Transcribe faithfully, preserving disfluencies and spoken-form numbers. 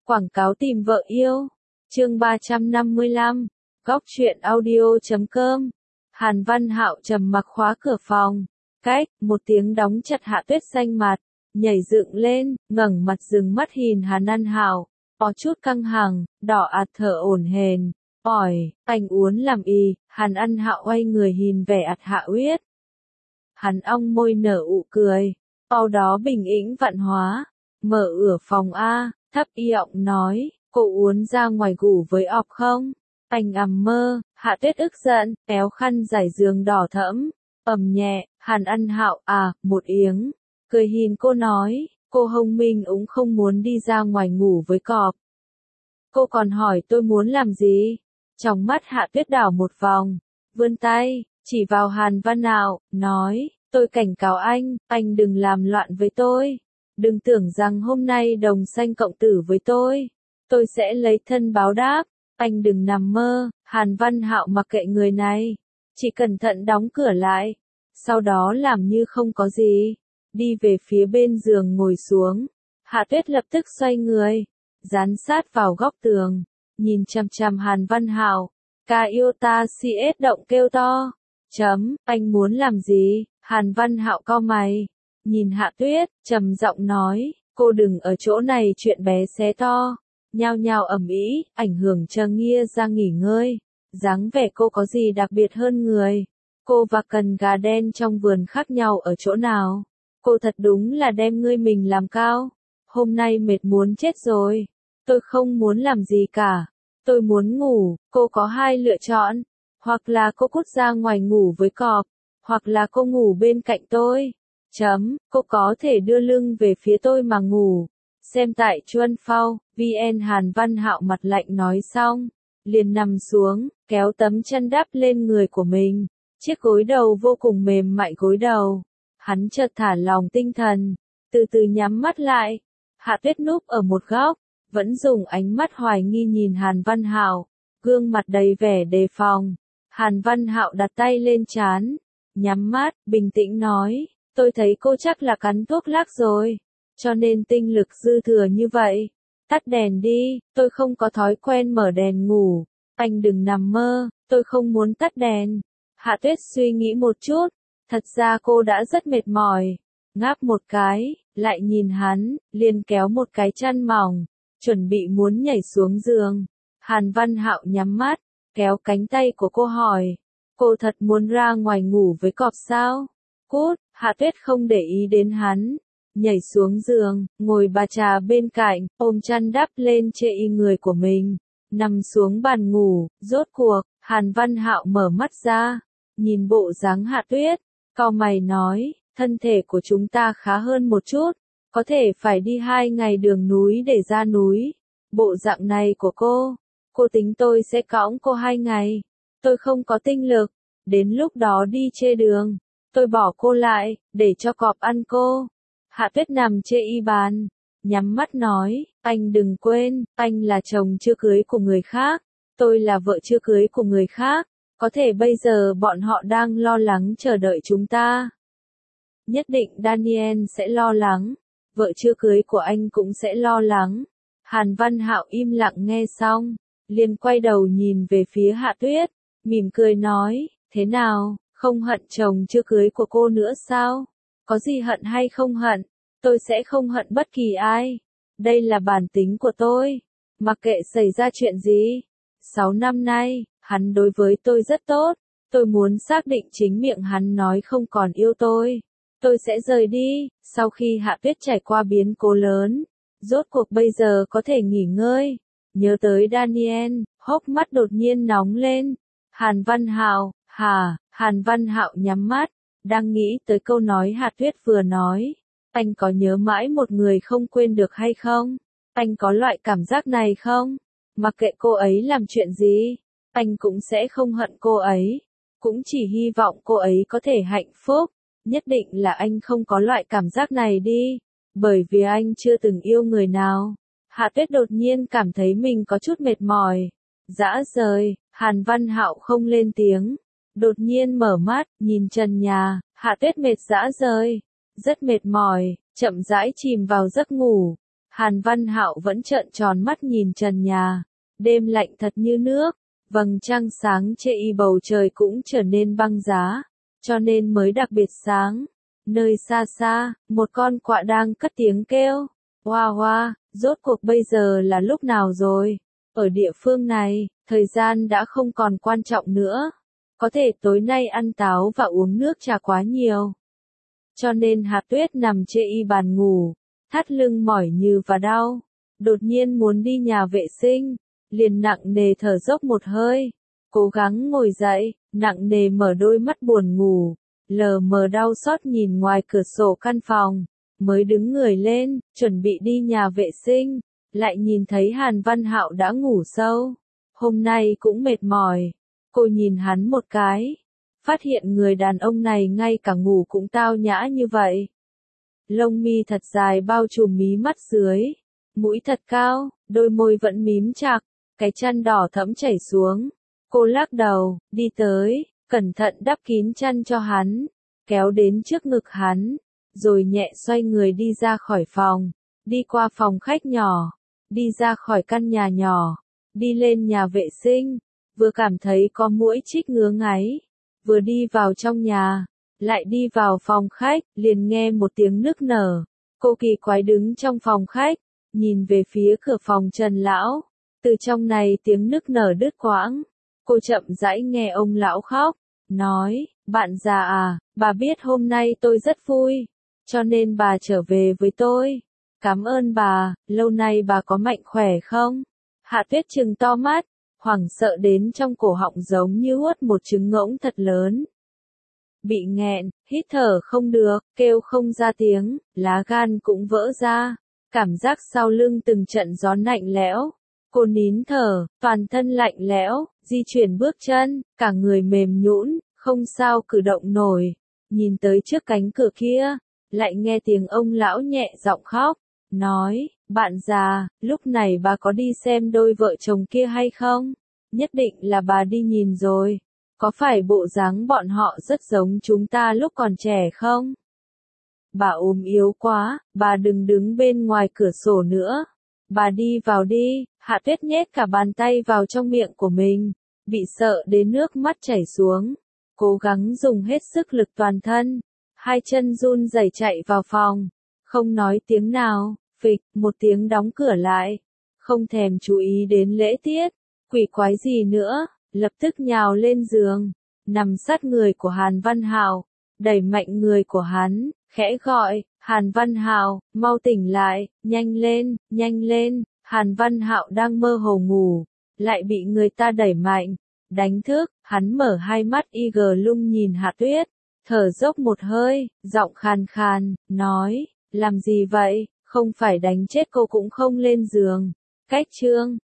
Quảng cáo tìm vợ yêu. Chương ba trăm năm mươi lăm. Góc truyện audio chấm com. Hàn Văn Hạo trầm mặc khóa cửa phòng. Cách, một tiếng đóng chặt Hạ Tuyết xanh mặt, nhảy dựng lên, ngẩng mặt dừng mắt nhìn Hàn Văn Hạo, có chút căng thẳng, đỏ ạt thở ổn hển. Ỏi, anh uốn làm y, Hàn Văn Hạo quay người nhìn vẻ ạt Hạ Uyết. Hắn ong môi nở ụ cười, sau đó bình tĩnh vạn hóa, mở ửa phòng A, thấp y giọng nói, cô uốn ra ngoài ngủ với ọc không? Anh ầm mơ, Hạ Tuyết ức giận, kéo khăn giải giường đỏ thẫm, ầm nhẹ, Hàn Văn Hạo à, một tiếng, cười nhìn cô nói, cô Hồng Minh cũng không muốn đi ra ngoài ngủ với cọp. Cô còn hỏi tôi muốn làm gì? Trong mắt Hạ Tuyết đảo một vòng, vươn tay, chỉ vào Hàn Văn Hạo, nói, tôi cảnh cáo anh, anh đừng làm loạn với tôi. Đừng tưởng rằng hôm nay đồng xanh cộng tử với tôi, tôi sẽ lấy thân báo đáp. Anh đừng nằm mơ. Hàn Văn Hạo mặc kệ người này, chỉ cẩn thận đóng cửa lại, sau đó làm như không có gì, đi về phía bên giường ngồi xuống. Hạ Tuyết lập tức xoay người, dán sát vào góc tường, nhìn chằm chằm Hàn Văn Hạo. Ca yêu ta si ết động kêu to. Chấm, anh muốn làm gì? Hàn Văn Hạo cau mày, nhìn Hạ Tuyết, trầm giọng nói, cô đừng ở chỗ này chuyện bé xé to. Nhao nhao ầm ĩ, ảnh hưởng Trơ Nghia ra nghỉ ngơi. Dáng vẻ cô có gì đặc biệt hơn người? Cô và cần gà đen trong vườn khác nhau ở chỗ nào? Cô thật đúng là đem ngươi mình làm cao. Hôm nay mệt muốn chết rồi. Tôi không muốn làm gì cả. Tôi muốn ngủ. Cô có hai lựa chọn. Hoặc là cô cút ra ngoài ngủ với cọp, hoặc là cô ngủ bên cạnh tôi. Chấm, cô có thể đưa lưng về phía tôi mà ngủ. Xem tại Chuân Phao, vn. Hàn Văn Hạo mặt lạnh nói xong, liền nằm xuống, kéo tấm chân đắp lên người của mình. Chiếc gối đầu vô cùng mềm mại gối đầu. Hắn chợt thả lòng tinh thần, từ từ nhắm mắt lại. Hạ Tuyết núp ở một góc, vẫn dùng ánh mắt hoài nghi nhìn Hàn Văn Hạo, gương mặt đầy vẻ đề phòng. Hàn Văn Hạo đặt tay lên trán, nhắm mắt, bình tĩnh nói, tôi thấy cô chắc là cắn thuốc lắc rồi, cho nên tinh lực dư thừa như vậy. Tắt đèn đi, tôi không có thói quen mở đèn ngủ. Anh đừng nằm mơ, tôi không muốn tắt đèn. Hạ Tuyết suy nghĩ một chút, thật ra cô đã rất mệt mỏi. Ngáp một cái, lại nhìn hắn, liền kéo một cái chăn mỏng, chuẩn bị muốn nhảy xuống giường. Hàn Văn Hạo nhắm mắt, kéo cánh tay của cô hỏi, cô thật muốn ra ngoài ngủ với cọp sao? Cút. Hạ Tuyết không để ý đến hắn, nhảy xuống giường, ngồi bà trà bên cạnh, ôm chăn đắp lên chê y người của mình, nằm xuống bàn ngủ. Rốt cuộc, Hàn Văn Hạo mở mắt ra, nhìn bộ dáng Hạ Tuyết, cau mày nói, thân thể của chúng ta khá hơn một chút, có thể phải đi hai ngày đường núi để ra núi. Bộ dạng này của cô, cô tính tôi sẽ cõng cô hai ngày. Tôi không có tinh lực, đến lúc đó đi chê đường, tôi bỏ cô lại, để cho cọp ăn cô. Hạ Tuyết nằm chê y bàn, nhắm mắt nói, anh đừng quên, anh là chồng chưa cưới của người khác, tôi là vợ chưa cưới của người khác, có thể bây giờ bọn họ đang lo lắng chờ đợi chúng ta. Nhất định Daniel sẽ lo lắng, vợ chưa cưới của anh cũng sẽ lo lắng. Hàn Văn Hạo im lặng nghe xong, liền quay đầu nhìn về phía Hạ Tuyết, mỉm cười nói, thế nào, không hận chồng chưa cưới của cô nữa sao? Có gì hận hay không hận, tôi sẽ không hận bất kỳ ai. Đây là bản tính của tôi, mặc kệ xảy ra chuyện gì. Sáu năm nay, hắn đối với tôi rất tốt, tôi muốn xác định chính miệng hắn nói không còn yêu tôi, tôi sẽ rời đi. Sau khi Hạ Tuyết trải qua biến cố lớn, rốt cuộc bây giờ có thể nghỉ ngơi, nhớ tới Daniel, hốc mắt đột nhiên nóng lên. Hàn Văn Hạo, hả? Hàn Văn Hạo nhắm mắt, đang nghĩ tới câu nói Hạ Tuyết vừa nói. Anh có nhớ mãi một người không quên được hay không? Anh có loại cảm giác này không? Mặc kệ cô ấy làm chuyện gì, anh cũng sẽ không hận cô ấy, cũng chỉ hy vọng cô ấy có thể hạnh phúc. Nhất định là anh không có loại cảm giác này đi, bởi vì anh chưa từng yêu người nào. Hạ Tuyết đột nhiên cảm thấy mình có chút mệt mỏi, dã rời. Hàn Văn Hạo không lên tiếng, đột nhiên mở mắt, nhìn trần nhà. Hạ Tuyết mệt dã rời, rất mệt mỏi, chậm rãi chìm vào giấc ngủ. Hàn Văn Hạo vẫn trợn tròn mắt nhìn trần nhà, đêm lạnh thật như nước, vầng trăng sáng chê y bầu trời cũng trở nên băng giá, cho nên mới đặc biệt sáng. Nơi xa xa, một con quạ đang cất tiếng kêu, hoa hoa, rốt cuộc bây giờ là lúc nào rồi? Ở địa phương này, thời gian đã không còn quan trọng nữa. Có thể tối nay ăn táo và uống nước trà quá nhiều. Cho nên Hạt Tuyết nằm chê y bàn ngủ, thắt lưng mỏi như và đau. Đột nhiên muốn đi nhà vệ sinh, liền nặng nề thở dốc một hơi. Cố gắng ngồi dậy, nặng nề mở đôi mắt buồn ngủ, lờ mờ đau xót nhìn ngoài cửa sổ căn phòng. Mới đứng người lên, chuẩn bị đi nhà vệ sinh, lại nhìn thấy Hàn Văn Hạo đã ngủ sâu. Hôm nay cũng mệt mỏi. Cô nhìn hắn một cái, phát hiện người đàn ông này ngay cả ngủ cũng tao nhã như vậy. Lông mi thật dài bao trùm mí mắt dưới, mũi thật cao, đôi môi vẫn mím chặt, cái chăn đỏ thẫm chảy xuống. Cô lắc đầu, đi tới, cẩn thận đắp kín chăn cho hắn, kéo đến trước ngực hắn, rồi nhẹ xoay người đi ra khỏi phòng, đi qua phòng khách nhỏ, đi ra khỏi căn nhà nhỏ, đi lên nhà vệ sinh, vừa cảm thấy có muỗi chích ngứa ngáy, vừa đi vào trong nhà, lại đi vào phòng khách, liền nghe một tiếng nức nở. Cô kỳ quái đứng trong phòng khách, nhìn về phía cửa phòng Trần lão, từ trong này tiếng nức nở đứt quãng. Cô chậm rãi nghe ông lão khóc, nói, bạn già à, bà biết hôm nay tôi rất vui, cho nên bà trở về với tôi. Cảm ơn bà, lâu nay bà có mạnh khỏe không? Hạ Tuyết trừng to mắt, hoảng sợ đến trong cổ họng giống như huốt một trứng ngỗng thật lớn. Bị nghẹn, hít thở không được, kêu không ra tiếng, lá gan cũng vỡ ra, cảm giác sau lưng từng trận gió lạnh lẽo. Cô nín thở, toàn thân lạnh lẽo, di chuyển bước chân, cả người mềm nhũn, không sao cử động nổi. Nhìn tới trước cánh cửa kia, lại nghe tiếng ông lão nhẹ giọng khóc, nói, bạn già, lúc này bà có đi xem đôi vợ chồng kia hay không? Nhất định là bà đi nhìn rồi. Có phải bộ dáng bọn họ rất giống chúng ta lúc còn trẻ không? Bà ốm yếu quá, bà đừng đứng bên ngoài cửa sổ nữa. Bà đi vào đi. Hạ Tuyết nhét cả bàn tay vào trong miệng của mình, bị sợ đến nước mắt chảy xuống. Cố gắng dùng hết sức lực toàn thân, hai chân run rẩy chạy vào phòng, không nói tiếng nào, phịch, một tiếng đóng cửa lại. Không thèm chú ý đến lễ tiết, quỷ quái gì nữa, lập tức nhào lên giường, nằm sát người của Hàn Văn Hạo, đẩy mạnh người của hắn, khẽ gọi, Hàn Văn Hạo, mau tỉnh lại, nhanh lên, nhanh lên. Hàn Văn Hạo đang mơ hồ ngủ, lại bị người ta đẩy mạnh, đánh thức, hắn mở hai mắt y gờ lung nhìn Hạ Tuyết, thở dốc một hơi, giọng khàn khàn, nói, làm gì vậy, không phải đánh chết cô cũng không lên giường. Cách chương